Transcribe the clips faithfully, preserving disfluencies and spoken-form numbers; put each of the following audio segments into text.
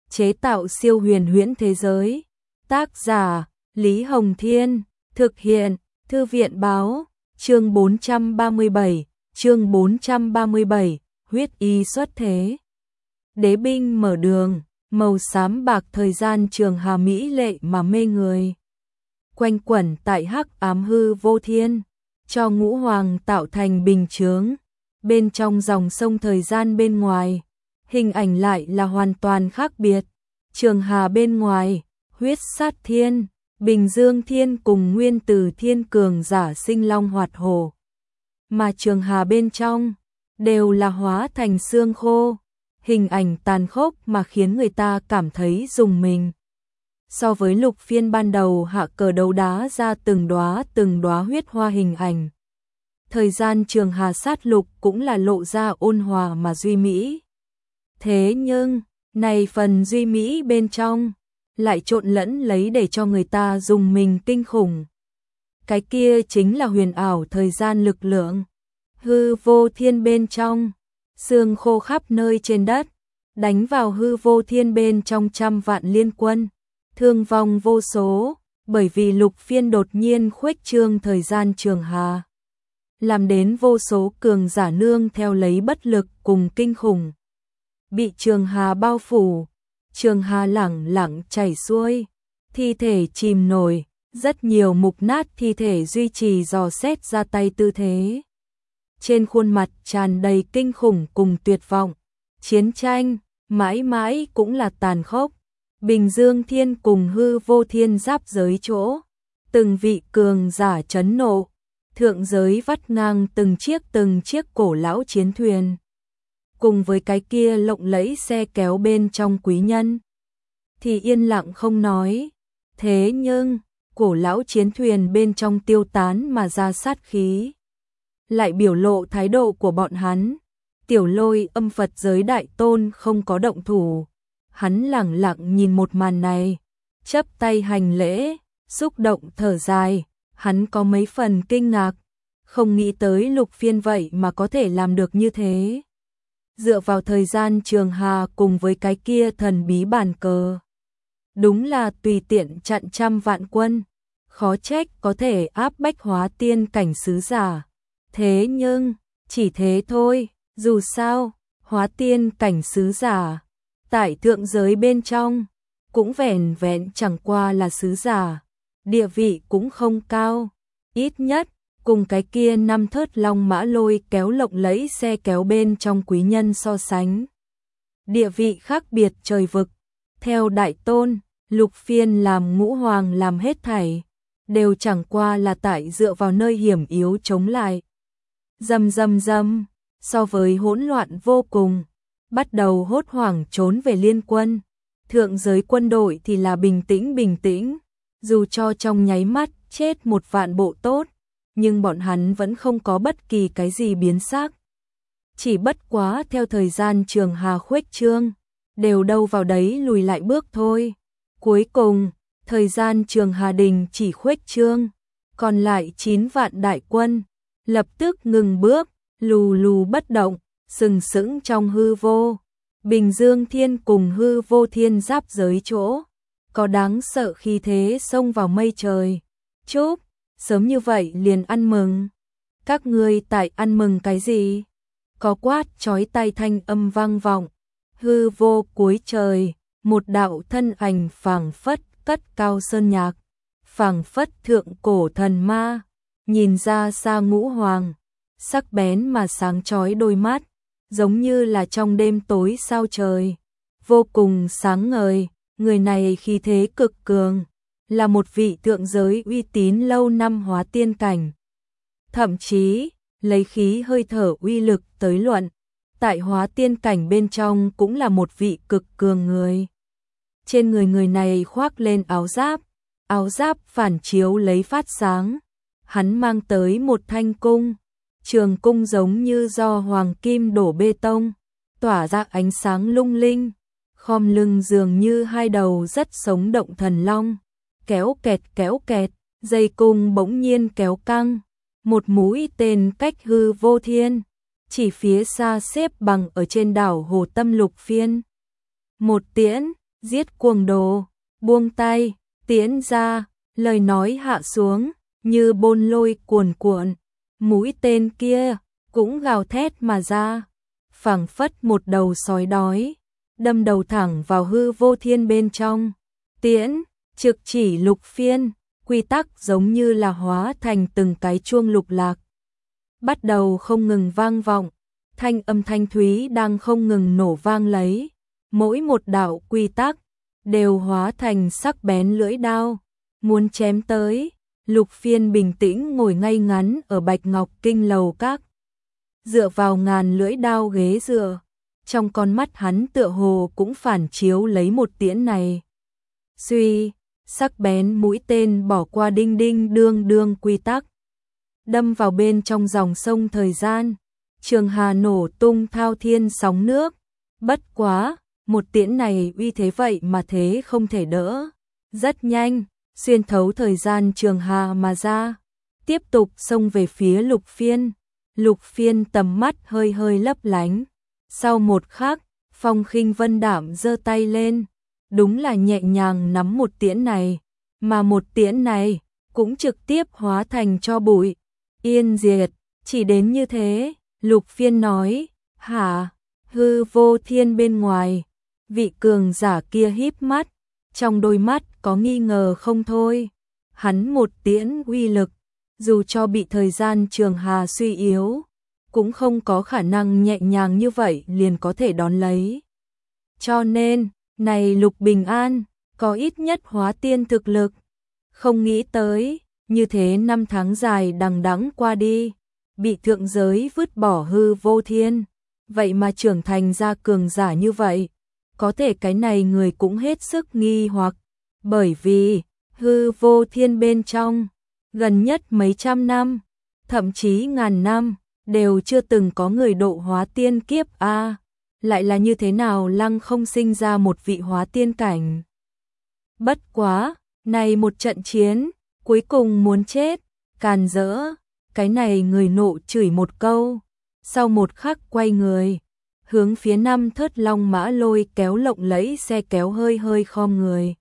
chế tạo siêu huyền huyễn thế giới. Tác giả Lý Hồng Thiên, thực hiện Thư viện Báo. Chương bốn trăm ba mươi bảy, chương bốn trăm ba mươi bảy, huyết y xuất thế. Đế binh mở đường, màu xám bạc thời gian trường hà mỹ lệ mà mê người. Quanh quẩn tại hắc ám hư vô thiên, cho ngũ hoàng tạo thành bình chướng. Bên trong dòng sông thời gian bên ngoài, hình ảnh lại là hoàn toàn khác biệt. Trường hà bên ngoài, huyết sát thiên, Bình Dương Thiên cùng Nguyên Tử Thiên cường giả sinh long hoạt hổ. Mà trường hà bên trong, đều là hóa thành xương khô, hình ảnh tàn khốc mà khiến người ta cảm thấy rùng mình. So với lục phiên ban đầu hạ cờ đấu đá ra từng đóa từng đóa huyết hoa hình ảnh. Thời gian trường hà sát lục cũng là lộ ra ôn hòa mà duy mỹ. Thế nhưng, này phần duy mỹ bên trong, lại trộn lẫn lấy để cho người ta rùng mình kinh khủng. Cái kia chính là huyền ảo thời gian lực lượng. Hư vô thiên bên trong, xương khô khắp nơi trên đất, đánh vào hư vô thiên bên trong trăm vạn liên quân, thương vong vô số, bởi vì lục phiên đột nhiên khuếch trương thời gian trường hà, làm đến vô số cường giả nương theo lấy bất lực cùng kinh khủng. Bị trường hà bao phủ, trường hà lẳng lặng chảy xuôi, thi thể chìm nổi, rất nhiều mục nát thi thể duy trì dò xét ra tay tư thế. Trên khuôn mặt tràn đầy kinh khủng cùng tuyệt vọng, chiến tranh, mãi mãi cũng là tàn khốc. Bình Dương Thiên cùng hư vô thiên giáp giới chỗ, từng vị cường giả chấn nộ, thượng giới vắt ngang từng chiếc từng chiếc cổ lão chiến thuyền. Cùng với cái kia lộng lẫy xe kéo bên trong quý nhân, thì yên lặng không nói. Thế nhưng, cổ lão chiến thuyền bên trong tiêu tán mà ra sát khí, lại biểu lộ thái độ của bọn hắn. Tiểu Lôi âm Phật giới đại tôn không có động thủ, hắn lẳng lặng nhìn một màn này, chắp tay hành lễ, xúc động thở dài, hắn có mấy phần kinh ngạc, không nghĩ tới lục phiên vậy mà có thể làm được như thế. Dựa vào thời gian trường hà cùng với cái kia thần bí bàn cờ, đúng là tùy tiện chặn trăm vạn quân, khó trách có thể áp bách hóa tiên cảnh sứ giả. Thế nhưng, chỉ thế thôi, dù sao, hóa tiên cảnh sứ giả, tại thượng giới bên trong, cũng vẻn vẹn chẳng qua là sứ giả, địa vị cũng không cao, ít nhất, cùng cái kia năm thớt long mã lôi kéo lộng lẫy xe kéo bên trong quý nhân so sánh. Địa vị khác biệt trời vực, theo đại tôn, lục phiên làm ngũ hoàng làm hết thảy, đều chẳng qua là tại dựa vào nơi hiểm yếu chống lại. Dầm dầm dầm, so với hỗn loạn vô cùng, bắt đầu hốt hoảng trốn về liên quân, thượng giới quân đội thì là bình tĩnh bình tĩnh, dù cho trong nháy mắt chết một vạn bộ tốt, nhưng bọn hắn vẫn không có bất kỳ cái gì biến sắc. Chỉ bất quá theo thời gian trường hà khuếch trương, đều đâu vào đấy lùi lại bước thôi. Cuối cùng, thời gian trường hà đình chỉ khuếch trương, còn lại chín vạn đại quân, lập tức ngừng bước, lù lù bất động, sừng sững trong hư vô. Bình Dương Thiên cùng hư vô thiên giáp giới chỗ, có đáng sợ khi thế xông vào mây trời. Chúc, sớm như vậy liền ăn mừng. Các ngươi tại ăn mừng cái gì? Có quát chói tai thanh âm vang vọng. Hư vô cuối trời, một đạo thân ảnh phảng phất cất cao sơn nhạc, phảng phất thượng cổ thần ma, nhìn ra xa ngũ hoàng, sắc bén mà sáng chói đôi mắt, giống như là trong đêm tối sao trời, vô cùng sáng ngời. Người này khí thế cực cường, là một vị thượng giới uy tín lâu năm hóa tiên cảnh. Thậm chí, lấy khí hơi thở uy lực tới luận, tại hóa tiên cảnh bên trong cũng là một vị cực cường người. Trên người người này khoác lên áo giáp, áo giáp phản chiếu lấy phát sáng. Hắn mang tới một thanh cung, trường cung giống như do hoàng kim đổ bê tông, tỏa ra ánh sáng lung linh, khom lưng dường như hai đầu rất sống động thần long, kéo kẹt kéo kẹt, dây cung bỗng nhiên kéo căng, một mũi tên cách hư vô thiên, chỉ phía xa xếp bằng ở trên đảo Hồ Tâm Lục Phiên. Một tiễn, giết cuồng đồ, buông tay, tiễn ra, lời nói hạ xuống, như bôn lôi cuồn cuộn, mũi tên kia cũng gào thét mà ra, phảng phất một đầu sói đói, đâm đầu thẳng vào hư vô thiên bên trong. Tiễn, trực chỉ Lục Phiên, quy tắc giống như là hóa thành từng cái chuông lục lạc. Bắt đầu không ngừng vang vọng, thanh âm thanh thúy đang không ngừng nổ vang lấy, mỗi một đạo quy tắc đều hóa thành sắc bén lưỡi đao, muốn chém tới. Lục Phiên bình tĩnh ngồi ngay ngắn ở Bạch Ngọc Kinh lầu các, dựa vào ngàn lưỡi đao ghế dựa, trong con mắt hắn tựa hồ cũng phản chiếu lấy một tiễn này. Suy, sắc bén mũi tên bỏ qua đinh đinh đương đương quy tắc, đâm vào bên trong dòng sông thời gian, Trường Hà nổ tung thao thiên sóng nước. Bất quá, một tiễn này uy thế vậy mà thế không thể đỡ, rất nhanh, xuyên thấu thời gian Trường Hà mà ra, tiếp tục xông về phía Lục Phiên. Lục Phiên tầm mắt hơi hơi lấp lánh, sau một khắc, Phong Khinh Vân Đạm giơ tay lên, đúng là nhẹ nhàng nắm một tiễn này, mà một tiễn này cũng trực tiếp hóa thành tro bụi, yên diệt. Chỉ đến như thế, Lục Phiên nói, hả? Hư vô thiên bên ngoài, vị cường giả kia híp mắt, trong đôi mắt có nghi ngờ không thôi. Hắn một tiễn uy lực, dù cho bị thời gian Trường Hà suy yếu, cũng không có khả năng nhẹ nhàng như vậy liền có thể đón lấy. Cho nên, này Lục Bình An, có ít nhất hóa tiên thực lực. Không nghĩ tới, như thế năm tháng dài đằng đẵng qua đi, bị thượng giới vứt bỏ hư vô thiên, vậy mà trưởng thành ra cường giả như vậy. Có thể cái này người cũng hết sức nghi hoặc, bởi vì hư vô thiên bên trong, gần nhất mấy trăm năm, thậm chí ngàn năm, đều chưa từng có người độ hóa tiên kiếp a. À, lại là như thế nào lăng không sinh ra một vị hóa tiên cảnh. Bất quá, này một trận chiến, cuối cùng muốn chết, càn rỡ, cái này người nộ chửi một câu, sau một khắc quay người, hướng phía năm thớt long mã lôi kéo lộng lẫy xe kéo hơi hơi khom người.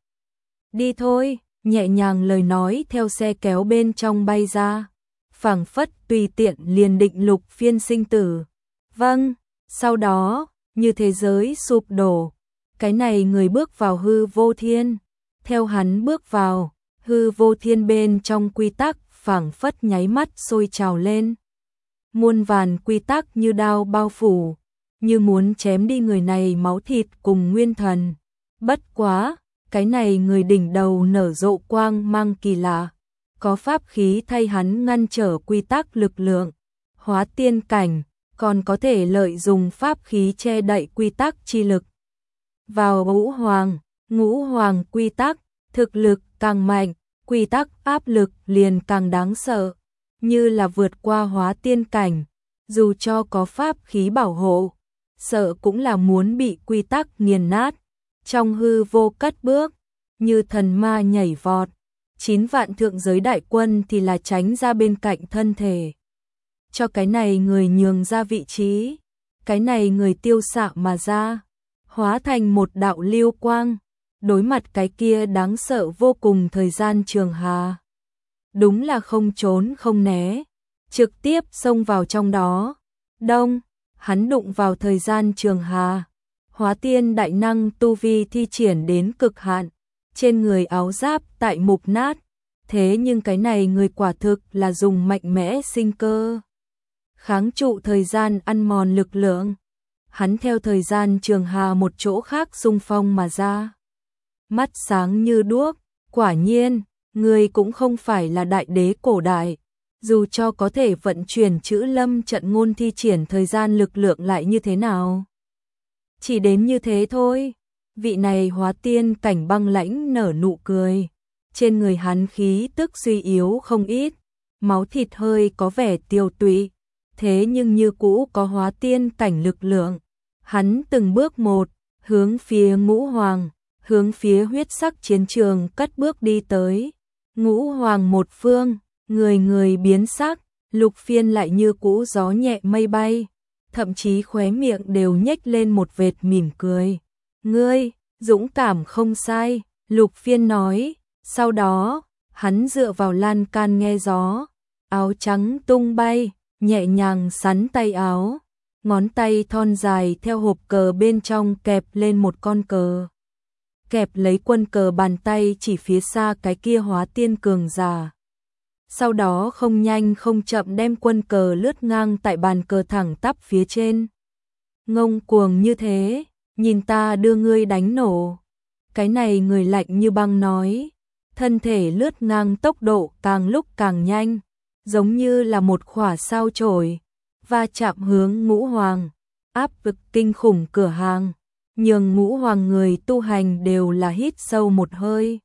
Đi thôi, nhẹ nhàng lời nói theo xe kéo bên trong bay ra, phảng phất tùy tiện liền định Lục Phiên sinh tử. Vâng, sau đó, như thế giới sụp đổ, cái này người bước vào hư vô thiên, theo hắn bước vào, hư vô thiên bên trong quy tắc phảng phất nháy mắt sôi trào lên. Muôn vàn quy tắc như đao bao phủ, như muốn chém đi người này máu thịt cùng nguyên thần. Bất quá, cái này người đỉnh đầu nở rộ quang mang kỳ lạ, có pháp khí thay hắn ngăn trở quy tắc lực lượng, hóa tiên cảnh, còn có thể lợi dụng pháp khí che đậy quy tắc chi lực. Vào ngũ hoàng, ngũ hoàng quy tắc, thực lực càng mạnh, quy tắc áp lực liền càng đáng sợ, như là vượt qua hóa tiên cảnh, dù cho có pháp khí bảo hộ, sợ cũng là muốn bị quy tắc nghiền nát. Trong hư vô cất bước, như thần ma nhảy vọt, chín vạn thượng giới đại quân thì là tránh ra bên cạnh thân thể. Cho cái này người nhường ra vị trí, cái này người tiêu xạ mà ra, hóa thành một đạo lưu quang, đối mặt cái kia đáng sợ vô cùng thời gian Trường Hà. Đúng là không trốn không né, trực tiếp xông vào trong đó. Đông, hắn đụng vào thời gian Trường Hà, hóa tiên đại năng tu vi thi triển đến cực hạn, trên người áo giáp tại mục nát, thế nhưng cái này người quả thực là dùng mạnh mẽ sinh cơ, kháng trụ thời gian ăn mòn lực lượng. Hắn theo thời gian Trường Hà một chỗ khác xung phong mà ra, mắt sáng như đuốc. Quả nhiên, người cũng không phải là đại đế cổ đại, dù cho có thể vận chuyển chữ lâm trận ngôn thi triển thời gian lực lượng lại như thế nào. Chỉ đến như thế thôi. Vị này hóa tiên cảnh băng lãnh nở nụ cười, trên người hắn khí tức suy yếu không ít, máu thịt hơi có vẻ tiêu tụy, thế nhưng như cũ có hóa tiên cảnh lực lượng. Hắn từng bước một, hướng phía ngũ hoàng, hướng phía huyết sắc chiến trường cất bước đi tới. Ngũ hoàng một phương, người người biến sắc, Lục Phiên lại như cũ gió nhẹ mây bay, thậm chí khóe miệng đều nhếch lên một vệt mỉm cười. Ngươi, Dũng cảm không sai, Lục Phiên nói, sau đó, hắn dựa vào lan can nghe gió, áo trắng tung bay, nhẹ nhàng sắn tay áo, ngón tay thon dài theo hộp cờ bên trong kẹp lên một con cờ. Kẹp lấy quân cờ bàn tay chỉ phía xa cái kia hóa tiên cường giả. Sau đó không nhanh không chậm đem quân cờ lướt ngang tại bàn cờ thẳng tắp phía trên. Ngông cuồng như thế, nhìn ta đưa ngươi đánh nổ. Cái này người lạnh như băng nói, thân thể lướt ngang tốc độ càng lúc càng nhanh, giống như là một khỏa sao chổi, va chạm hướng Ngũ Hoàng, áp lực kinh khủng cửa hàng, nhường Ngũ Hoàng người tu hành đều là hít sâu một hơi.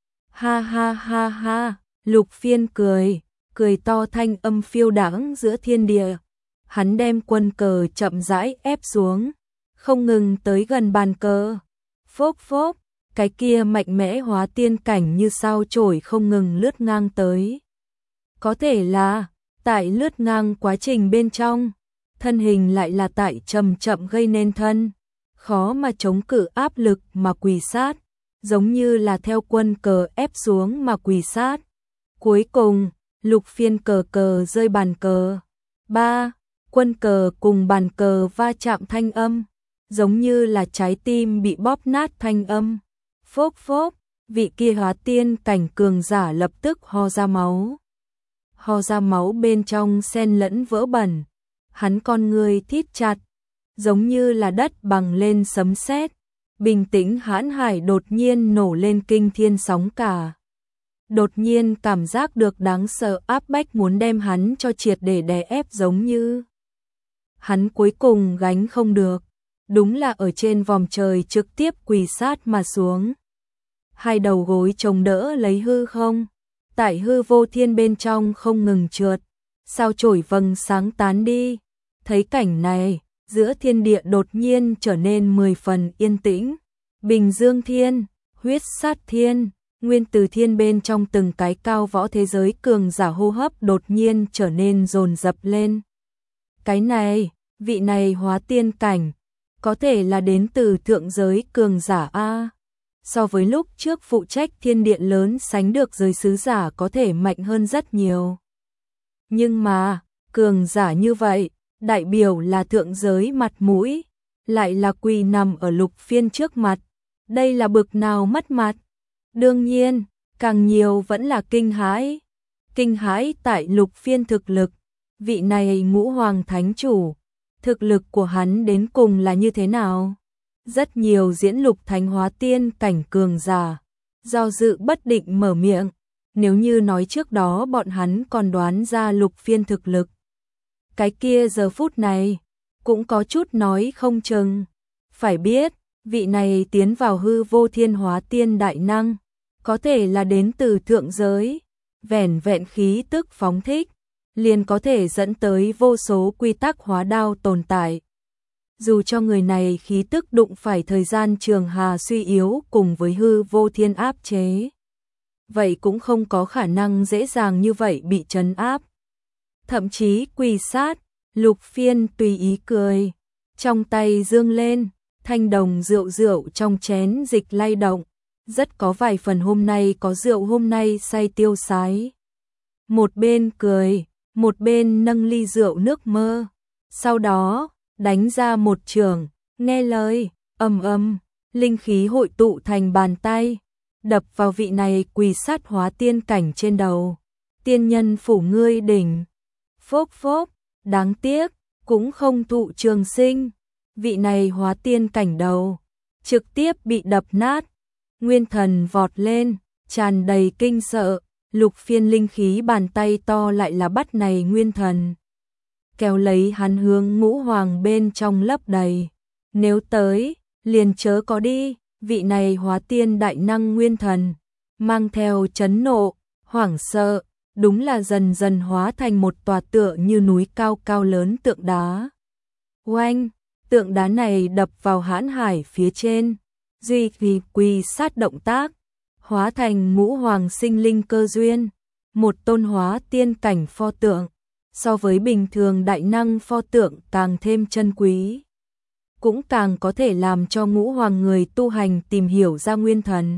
Ha ha ha ha, Lục Phiên cười, cười to thanh âm phiêu đãng giữa thiên địa. Hắn đem quân cờ chậm rãi ép xuống, không ngừng tới gần bàn cờ. Phốp phốp, cái kia mạnh mẽ hóa tiên cảnh như sao chổi không ngừng lướt ngang tới. Có thể là, tại lướt ngang quá trình bên trong, thân hình lại là tại chậm chậm gây nên thân, khó mà chống cự áp lực mà quỳ sát, giống như là theo quân cờ ép xuống mà quỳ sát. Cuối cùng, Lục Phiên cờ cờ rơi bàn cờ. Ba, quân cờ cùng bàn cờ va chạm thanh âm, giống như là trái tim bị bóp nát thanh âm. Phốp phốp, vị kia hóa tiên cảnh cường giả lập tức ho ra máu. Ho ra máu bên trong xen lẫn vỡ bẩn, hắn con người thít chặt, giống như là đất bằng lên sấm sét, bình tĩnh hãn hải đột nhiên nổ lên kinh thiên sóng cả. Đột nhiên cảm giác được đáng sợ áp bách muốn đem hắn cho triệt để đè ép giống như. Hắn cuối cùng gánh không được, đúng là ở trên vòm trời trực tiếp quỳ sát mà xuống. Hai đầu gối chống đỡ lấy hư không, tại hư vô thiên bên trong không ngừng trượt, sao chổi vầng sáng tán đi. Thấy cảnh này, giữa thiên địa đột nhiên trở nên mười phần yên tĩnh. Bình Dương Thiên, Huyết Sát Thiên, Nguyên Từ Thiên bên trong từng cái cao võ thế giới cường giả hô hấp đột nhiên trở nên dồn dập lên. Cái này, vị này hóa tiên cảnh, có thể là đến từ thượng giới cường giả A. So với lúc trước phụ trách thiên điện lớn sánh được giới sứ giả có thể mạnh hơn rất nhiều. Nhưng mà, cường giả như vậy, đại biểu là thượng giới mặt mũi, lại là quỳ nằm ở Lục Phiên trước mặt. Đây là bực nào mất mặt. Đương nhiên, càng nhiều vẫn là kinh hãi. Kinh hãi tại Lục Phiên thực lực, vị này Ngũ Hoàng Thánh Chủ, thực lực của hắn đến cùng là như thế nào? Rất nhiều diễn lục thánh hóa tiên cảnh cường giả, do dự bất định mở miệng, nếu như nói trước đó bọn hắn còn đoán ra Lục Phiên thực lực. Cái kia giờ phút này, cũng có chút nói không chừng. Phải biết, vị này tiến vào hư vô thiên hóa tiên đại năng, có thể là đến từ thượng giới, vẻn vẹn khí tức phóng thích, liền có thể dẫn tới vô số quy tắc hóa đao tồn tại. Dù cho người này khí tức đụng phải thời gian trường hà suy yếu cùng với hư vô thiên áp chế, vậy cũng không có khả năng dễ dàng như vậy bị trấn áp. Thậm chí quỳ sát, Lục Phiên tùy ý cười, trong tay dương lên, thanh đồng rượu rượu trong chén dịch lay động, rất có vài phần hôm nay có rượu hôm nay say tiêu sái. Một bên cười, một bên nâng ly rượu nước mơ, sau đó đánh ra một trường, nghe lời, ầm ầm, linh khí hội tụ thành bàn tay, đập vào vị này quỳ sát hóa tiên cảnh trên đầu. Tiên nhân phủ ngươi đỉnh. Phốp phốp, đáng tiếc, cũng không thụ trường sinh. Vị này hóa tiên cảnh đầu, trực tiếp bị đập nát. Nguyên thần vọt lên, tràn đầy kinh sợ, Lục Phiên linh khí bàn tay to lại là bắt này nguyên thần. Kéo lấy hắn hướng Ngũ Hoàng bên trong lấp đầy. Nếu tới, liền chớ có đi, vị này hóa tiên đại năng nguyên thần, mang theo chấn nộ, hoảng sợ, đúng là dần dần hóa thành một tòa tựa như núi cao cao lớn tượng đá. Oanh, tượng đá này đập vào hãn hải phía trên, duy trì quỳ sát động tác, hóa thành Ngũ Hoàng sinh linh cơ duyên, một tôn hóa tiên cảnh pho tượng, so với bình thường đại năng pho tượng càng thêm chân quý. cũng càng có thể làm cho ngũ hoàng người tu hành tìm hiểu ra nguyên thần.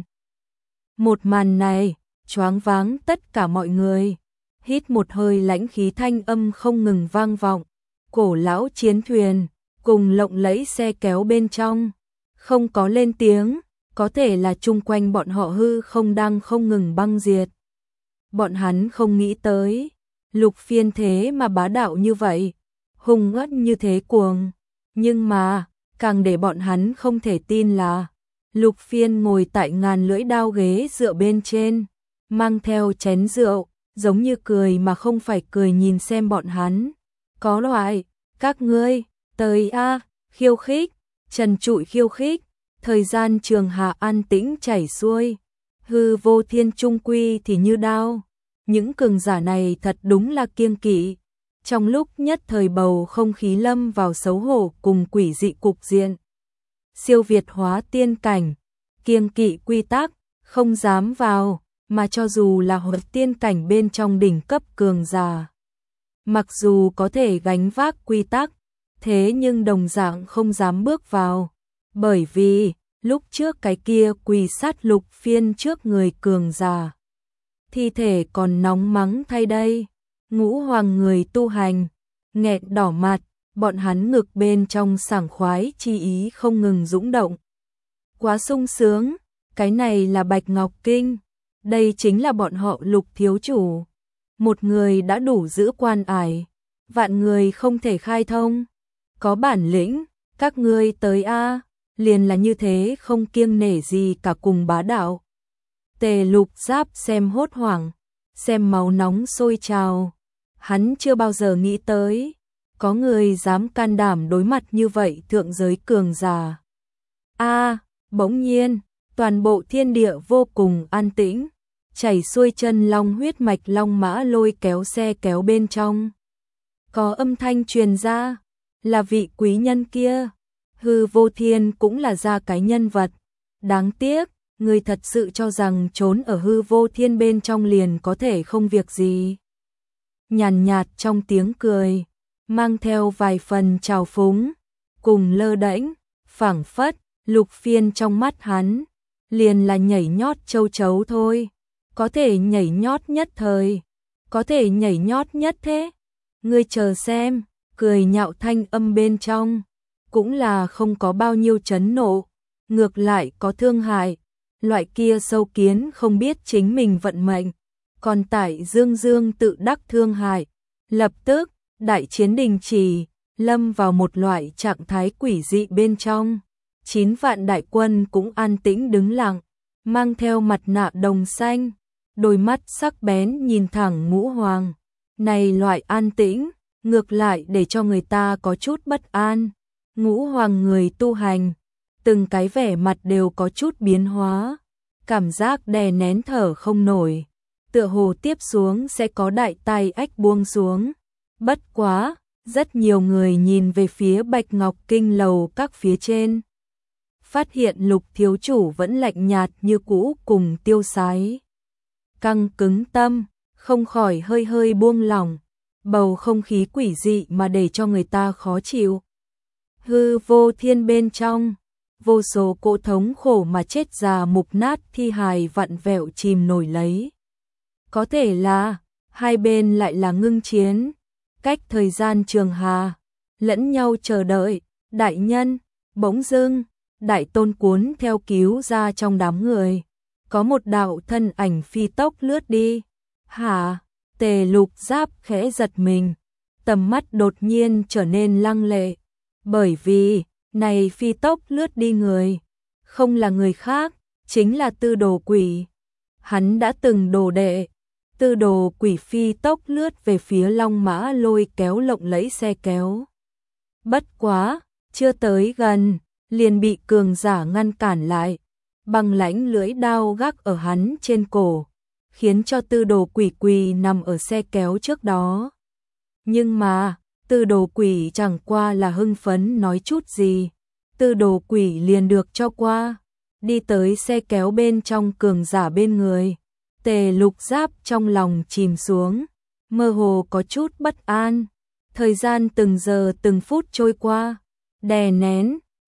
Một màn này, choáng váng tất cả mọi người. Hít một hơi lãnh khí, thanh âm không ngừng vang vọng. Cổ lão chiến thuyền, cùng lộng lẫy xe kéo bên trong, không có lên tiếng, có thể là chung quanh bọn họ hư không đang không ngừng băng diệt. Bọn hắn không nghĩ tới, Lục Phiên thế mà bá đạo như vậy, hung ác như thế cuồng. Nhưng mà, càng để bọn hắn không thể tin là, Lục Phiên ngồi tại ngàn lưỡi đao ghế dựa bên trên, mang theo chén rượu, giống như cười mà không phải cười nhìn xem bọn hắn. Có loại, các ngươi, tới a, khiêu khích, trần trụi khiêu khích, thời gian trường hạ an tĩnh chảy xuôi, hư vô thiên trung quy thì như đao. Những cường giả này thật đúng là kiêng kỵ. Trong lúc nhất thời bầu không khí lâm vào xấu hổ cùng quỷ dị cục diện. Siêu việt hóa tiên cảnh, kiêng kỵ quy tắc, không dám vào, mà cho dù là hợp tiên cảnh bên trong đỉnh cấp cường giả. Mặc dù có thể gánh vác quy tắc, thế nhưng đồng dạng không dám bước vào. Bởi vì, lúc trước cái kia quỳ sát Lục Phiên trước người cường giả. Thi thể còn nóng mắng thay đây. Ngũ hoàng người tu hành, nghẹn đỏ mặt, bọn hắn ngực bên trong sảng khoái chi ý không ngừng dũng động. Quá sung sướng, cái này là Bạch Ngọc Kinh, đây chính là bọn họ Lục thiếu chủ. Một người đã đủ giữ quan ải, vạn người không thể khai thông. Có bản lĩnh, các ngươi tới a, liền là như thế không kiêng nể gì cả cùng bá đạo. Tề Lục Giáp xem hốt hoảng, xem máu nóng sôi trào. Hắn chưa bao giờ nghĩ tới, có người dám can đảm đối mặt như vậy thượng giới cường giả. A, bỗng nhiên, toàn bộ thiên địa vô cùng an tĩnh, chảy xuôi chân long huyết mạch long mã lôi kéo xe kéo bên trong. Có âm thanh truyền ra, là vị quý nhân kia, hư vô thiên cũng là ra cái nhân vật. Đáng tiếc, người thật sự cho rằng trốn ở hư vô thiên bên trong liền có thể không việc gì. Nhàn nhạt trong tiếng cười, mang theo vài phần trào phúng, cùng lơ đễnh, phảng phất, Lục Phiên trong mắt hắn, liền là nhảy nhót châu chấu thôi, có thể nhảy nhót nhất thời, có thể nhảy nhót nhất thế. Ngươi chờ xem, cười nhạo thanh âm bên trong, cũng là không có bao nhiêu chấn nộ, ngược lại có thương hại, loại kia sâu kiến không biết chính mình vận mệnh. Còn tại dương dương tự đắc thương hại, lập tức, đại chiến đình chỉ, lâm vào một loại trạng thái quỷ dị bên trong. Chín vạn đại quân cũng an tĩnh đứng lặng, mang theo mặt nạ đồng xanh, đôi mắt sắc bén nhìn thẳng ngũ hoàng. Này loại an tĩnh, ngược lại để cho người ta có chút bất an. Ngũ hoàng người tu hành, từng cái vẻ mặt đều có chút biến hóa, cảm giác đè nén thở không nổi. Tựa hồ tiếp xuống sẽ có đại tai ách buông xuống. Bất quá, rất nhiều người nhìn về phía Bạch Ngọc Kinh lầu các phía trên. Phát hiện Lục thiếu chủ vẫn lạnh nhạt như cũ cùng tiêu sái. Căng cứng tâm, không khỏi hơi hơi buông lỏng. Bầu không khí quỷ dị mà để cho người ta khó chịu. Hư vô thiên bên trong, vô số cỗ thống khổ mà chết già mục nát thi hài vặn vẹo chìm nổi lấy. Có thể là, hai bên lại là ngưng chiến, cách thời gian trường hà, lẫn nhau chờ đợi, đại nhân, bỗng dưng, đại tôn cuốn theo cứu ra trong đám người. Có một đạo thân ảnh phi tốc lướt đi. Hả? Tề Lục Giáp khẽ giật mình, tầm mắt đột nhiên trở nên lăng lệ, bởi vì, này phi tốc lướt đi người, không là người khác, chính là Tư Đồ Quỷ. Hắn đã từng đồ đệ. Tư Đồ Quỷ phi tốc lướt về phía long mã lôi kéo lộng lẫy xe kéo. Bất quá, chưa tới gần, liền bị cường giả ngăn cản lại, băng lãnh lưỡi đao gác ở hắn trên cổ, khiến cho Tư Đồ Quỷ quỳ nằm ở xe kéo trước đó. Nhưng mà, Tư Đồ Quỷ chẳng qua là hưng phấn nói chút gì, Tư Đồ Quỷ liền được cho qua, đi tới xe kéo bên trong cường giả bên người. Tề Lục Giáp trong lòng chìm xuống, mơ hồ có chút bất an. Thời gian từng giờ từng phút trôi qua, đè nén,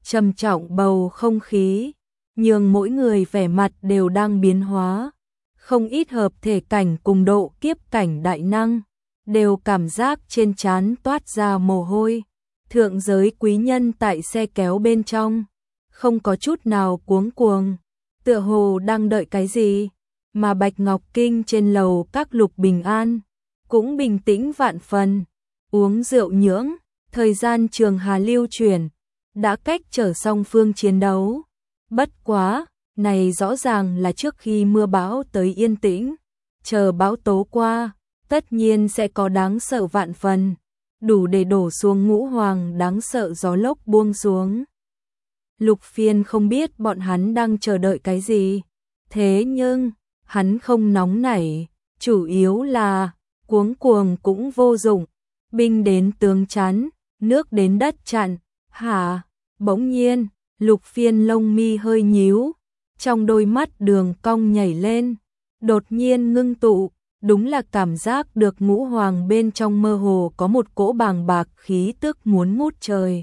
trầm trọng bầu không khí, nhường mỗi người vẻ mặt đều đang biến hóa. Không ít hợp thể cảnh cùng độ kiếp cảnh đại năng, đều cảm giác trên trán toát ra mồ hôi. Thượng giới quý nhân tại xe kéo bên trong, không có chút nào cuống cuồng, tựa hồ đang đợi cái gì, mà Bạch Ngọc Kinh trên lầu các Lục Bình An, cũng bình tĩnh vạn phần, uống rượu nhưỡng, thời gian trường hà lưu chuyển, đã cách trở song phương chiến đấu. Bất quá, này rõ ràng là trước khi mưa bão tới yên tĩnh, chờ bão tố qua, tất nhiên sẽ có đáng sợ vạn phần, đủ để đổ xuống ngũ hoàng đáng sợ gió lốc buông xuống. Lục Phiên không biết bọn hắn đang chờ đợi cái gì, thế nhưng, hắn không nóng nảy, chủ yếu là, cuống cuồng cũng vô dụng, binh đến tướng chắn, nước đến đất chặn, hả, bỗng nhiên, Lục Phiên lông mi hơi nhíu, trong đôi mắt đường cong nhảy lên, đột nhiên ngưng tụ, đúng là cảm giác được ngũ hoàng bên trong mơ hồ có một cỗ bàng bạc khí tức muốn ngút trời.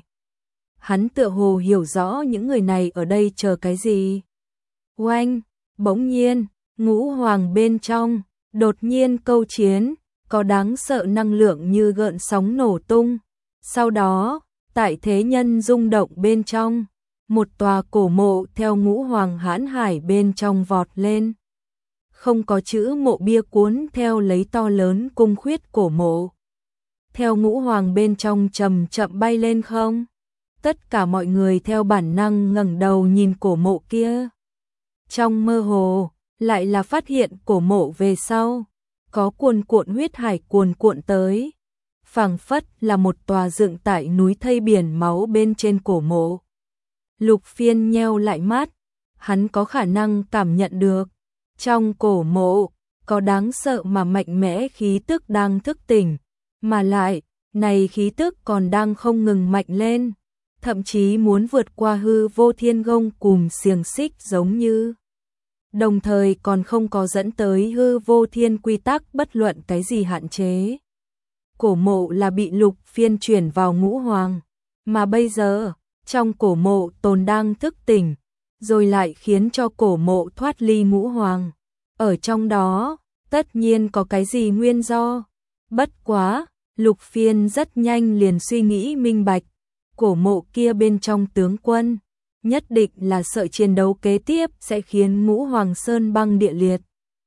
Hắn tựa hồ hiểu rõ những người này ở đây chờ cái gì. Oanh, bỗng nhiên, ngũ hoàng bên trong, đột nhiên câu chiến, có đáng sợ năng lượng như gợn sóng nổ tung. Sau đó, tại thế nhân rung động bên trong, một tòa cổ mộ theo ngũ hoàng hãn hải bên trong vọt lên. Không có chữ mộ bia cuốn theo lấy to lớn cung khuyết cổ mộ. Theo ngũ hoàng bên trong chậm chậm bay lên không. Tất cả mọi người theo bản năng ngẩng đầu nhìn cổ mộ kia. Trong mơ hồ, lại là phát hiện cổ mộ về sau, có cuồn cuộn huyết hải cuồn cuộn tới. Phảng phất là một tòa dựng tại núi thây biển máu bên trên cổ mộ. Lục Phiên nheo lại mắt, hắn có khả năng cảm nhận được, trong cổ mộ, có đáng sợ mà mạnh mẽ khí tức đang thức tỉnh, mà lại, này khí tức còn đang không ngừng mạnh lên, thậm chí muốn vượt qua hư vô thiên gông cùng xiềng xích giống như. Đồng thời còn không có dẫn tới hư vô thiên quy tắc bất luận cái gì hạn chế. Cổ mộ là bị Lục Phiên chuyển vào ngũ hoàng, mà bây giờ, trong cổ mộ tồn đang thức tỉnh, rồi lại khiến cho cổ mộ thoát ly ngũ hoàng. Ở trong đó, tất nhiên có cái gì nguyên do. Bất quá, Lục Phiên rất nhanh liền suy nghĩ minh bạch, cổ mộ kia bên trong tướng quân, nhất định là sợ chiến đấu kế tiếp sẽ khiến ngũ hoàng sơn băng địa liệt.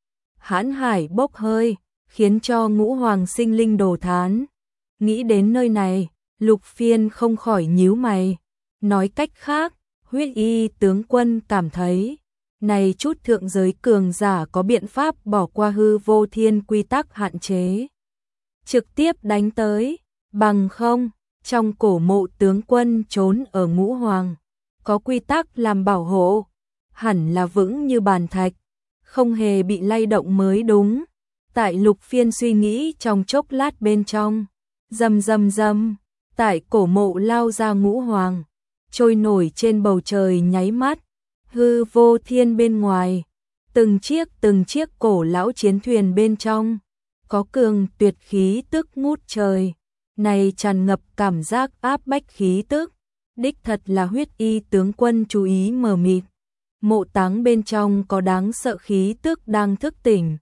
Hãn hải bốc hơi, khiến cho ngũ hoàng sinh linh đổ thán. Nghĩ đến nơi này, Lục Phiên không khỏi nhíu mày. Nói cách khác, huyết y tướng quân cảm thấy, này chút thượng giới cường giả có biện pháp bỏ qua hư vô thiên quy tắc hạn chế. Trực tiếp đánh tới, bằng không, trong cổ mộ tướng quân trốn ở ngũ hoàng, có quy tắc làm bảo hộ, hẳn là vững như bàn thạch, không hề bị lay động mới đúng. Tại Lục Phiên suy nghĩ trong chốc lát bên trong, rầm rầm rầm, tại cổ mộ lao ra ngũ hoàng, trôi nổi trên bầu trời nháy mắt, hư vô thiên bên ngoài, từng chiếc từng chiếc cổ lão chiến thuyền bên trong, có cường tuyệt khí tức ngút trời, này tràn ngập cảm giác áp bách khí tức, đích thật là huyết y tướng quân chú ý mờ mịt. Mộ táng bên trong có đáng sợ khí tức đang thức tỉnh.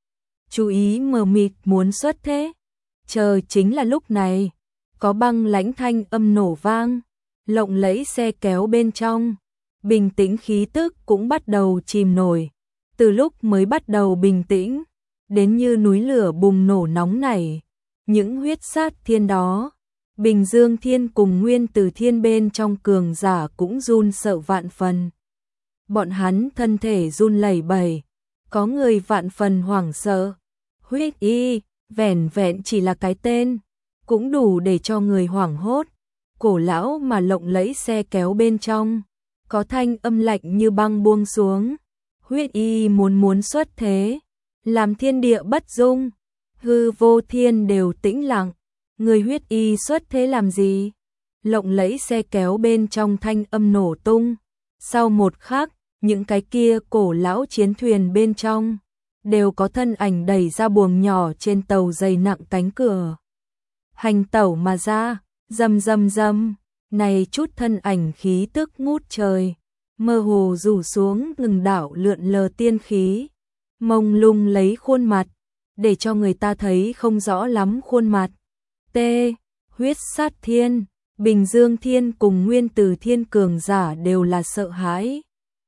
Chú ý mờ mịt muốn xuất thế. Chờ chính là lúc này, có băng lãnh thanh âm nổ vang, lộng lẫy xe kéo bên trong, bình tĩnh khí tức cũng bắt đầu chìm nổi. Từ lúc mới bắt đầu bình tĩnh, đến như núi lửa bùng nổ nóng nảy, những huyết sát thiên đó, Bình Dương Thiên cùng Nguyên Tử Thiên bên trong cường giả cũng run sợ vạn phần. Bọn hắn thân thể run lẩy bẩy, có người vạn phần hoảng sợ. Huyết y, vẻn vẹn chỉ là cái tên, cũng đủ để cho người hoảng hốt. Cổ lão mà lộng lẫy xe kéo bên trong, có thanh âm lạnh như băng buông xuống. Huyết y muốn muốn xuất thế, làm thiên địa bất dung, hư vô thiên đều tĩnh lặng. Người huyết y xuất thế làm gì? Lộng lẫy xe kéo bên trong thanh âm nổ tung. Sau một khắc, những cái kia cổ lão chiến thuyền bên trong đều có thân ảnh đẩy ra buồng nhỏ trên tàu dày nặng cánh cửa. Hành tẩu mà ra, rầm rầm rầm, Này chút thân ảnh khí tức ngút trời, mơ hồ rủ xuống ngừng đảo lượn lờ tiên khí, mông lung lấy khuôn mặt, để cho người ta thấy không rõ lắm khuôn mặt. T. Huyết sát thiên, Bình Dương Thiên cùng Nguyên Từ Thiên cường giả đều là sợ hãi.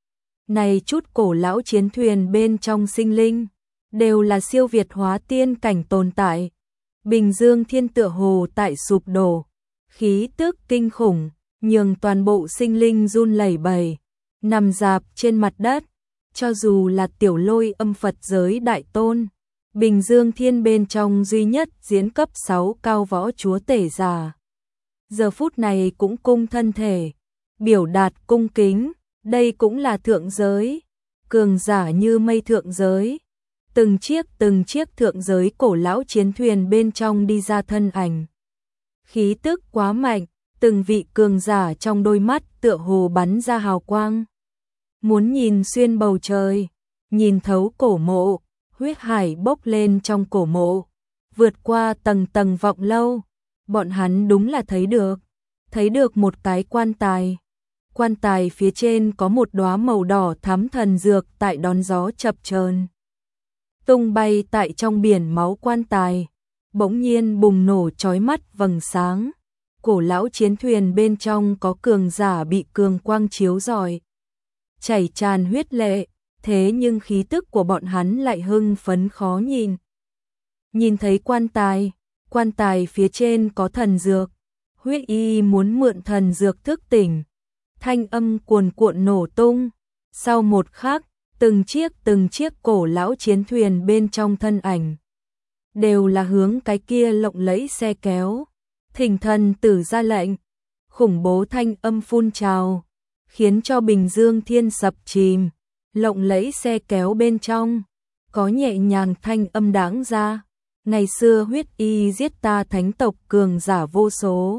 Này chút cổ lão chiến thuyền bên trong sinh linh, đều là siêu việt hóa tiên cảnh tồn tại. Bình Dương Thiên tựa hồ tại sụp đổ, khí tức kinh khủng, nhường toàn bộ sinh linh run lẩy bẩy, nằm rạp trên mặt đất. Cho dù là tiểu lôi âm Phật giới đại tôn, Bình Dương Thiên bên trong duy nhất diễn cấp sáu cao võ chúa tể già, giờ phút này cũng cung thân thể, biểu đạt cung kính. Đây cũng là thượng giới, cường giả như mây thượng giới. Từng chiếc từng chiếc thượng giới cổ lão chiến thuyền bên trong đi ra thân ảnh. Khí tức quá mạnh, từng vị cường giả trong đôi mắt tựa hồ bắn ra hào quang. Muốn nhìn xuyên bầu trời, nhìn thấu cổ mộ, huyết hải bốc lên trong cổ mộ, vượt qua tầng tầng vọng lâu. Bọn hắn đúng là thấy được, thấy được một cái quan tài. Quan tài phía trên có một đóa màu đỏ thắm thần dược tại đón gió chập chờn, tung bay tại trong biển máu quan tài, bỗng nhiên bùng nổ chói mắt vầng sáng. Cổ lão chiến thuyền bên trong có cường giả bị cường quang chiếu rọi, chảy tràn huyết lệ, thế nhưng khí tức của bọn hắn lại hưng phấn khó nhìn. Nhìn thấy quan tài, quan tài phía trên có thần dược, huyết y muốn mượn thần dược thức tỉnh. Thanh âm cuồn cuộn nổ tung, sau một khắc, từng chiếc từng chiếc cổ lão chiến thuyền bên trong thân ảnh đều là hướng cái kia lộng lẫy xe kéo. Thỉnh thần tử ra lệnh, khủng bố thanh âm phun trào, khiến cho Bình Dương Thiên sập chìm. Lộng lẫy xe kéo bên trong có nhẹ nhàng thanh âm đáng ra, ngày xưa huyết y giết ta thánh tộc cường giả vô số,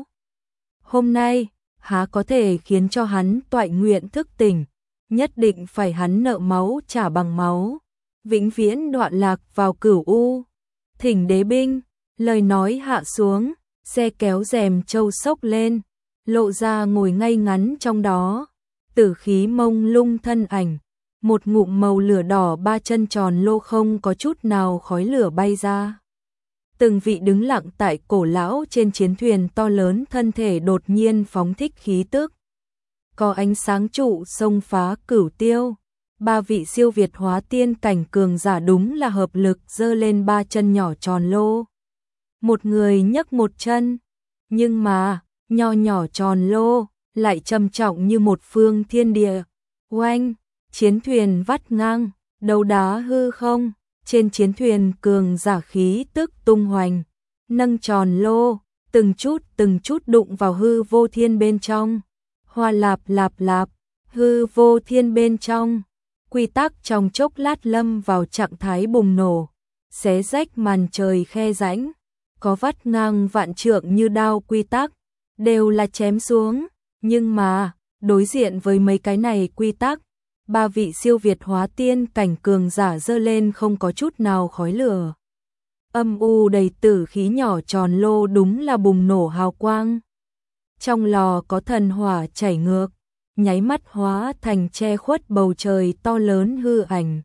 hôm nay há có thể khiến cho hắn toại nguyện thức tỉnh, nhất định phải hắn nợ máu trả bằng máu, vĩnh viễn đoạn lạc vào cửu u. Thỉnh đế binh, lời nói hạ xuống, xe kéo rèm châu sốc lên, lộ ra ngồi ngay ngắn trong đó, tử khí mông lung thân ảnh, một ngụm màu lửa đỏ ba chân tròn lô không có chút nào khói lửa bay ra. Từng vị đứng lặng tại cổ lão trên chiến thuyền to lớn thân thể đột nhiên phóng thích khí tức. Có ánh sáng trụ xông phá cửu tiêu. Ba vị siêu việt hóa tiên cảnh cường giả đúng là hợp lực giơ lên ba chân nhỏ tròn lô. Một người nhấc một chân, nhưng mà, nho nhỏ tròn lô, lại trầm trọng như một phương thiên địa. Oanh, chiến thuyền vắt ngang, đấu đá hư không. Trên chiến thuyền cường giả khí tức tung hoành, nâng tròn lô, từng chút từng chút đụng vào hư vô thiên bên trong. Hoa lạp lạp lạp, hư vô thiên bên trong, quy tắc trong chốc lát lâm vào trạng thái bùng nổ, xé rách màn trời khe rãnh, có vắt ngang vạn trượng như đao quy tắc, đều là chém xuống, nhưng mà, đối diện với mấy cái này quy tắc, ba vị siêu việt hóa tiên cảnh cường giả dơ lên không có chút nào khói lửa. Âm u đầy tử khí nhỏ tròn lô đúng là bùng nổ hào quang. Trong lò có thần hỏa chảy ngược, nháy mắt hóa thành che khuất bầu trời to lớn hư ảnh.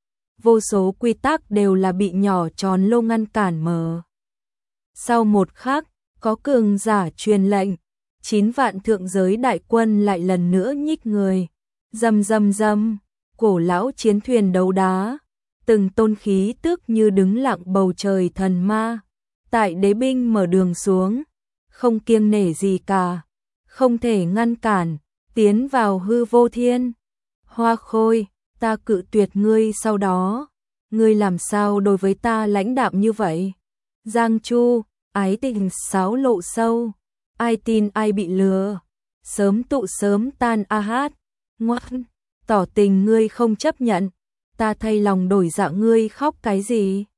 Vô số quy tắc đều là bị nhỏ tròn lô ngăn cản mờ. Sau một khắc, có cường giả truyền lệnh, chín vạn thượng giới đại quân lại lần nữa nhích người. Rầm rầm rầm, cổ lão chiến thuyền đấu đá, từng tôn khí tức như đứng lặng bầu trời thần ma, tại đế binh mở đường xuống, không kiêng nể gì cả, không thể ngăn cản, tiến vào hư vô thiên. Hoa Khôi, ta cự tuyệt ngươi sau đó, ngươi làm sao đối với ta lãnh đạm như vậy? Giang Chu, ái tình sáo lộ sâu, ai tin ai bị lừa, sớm tụ sớm tan a hát. Ngoan, tỏ tình ngươi không chấp nhận, ta thay lòng đổi dạ ngươi khóc cái gì?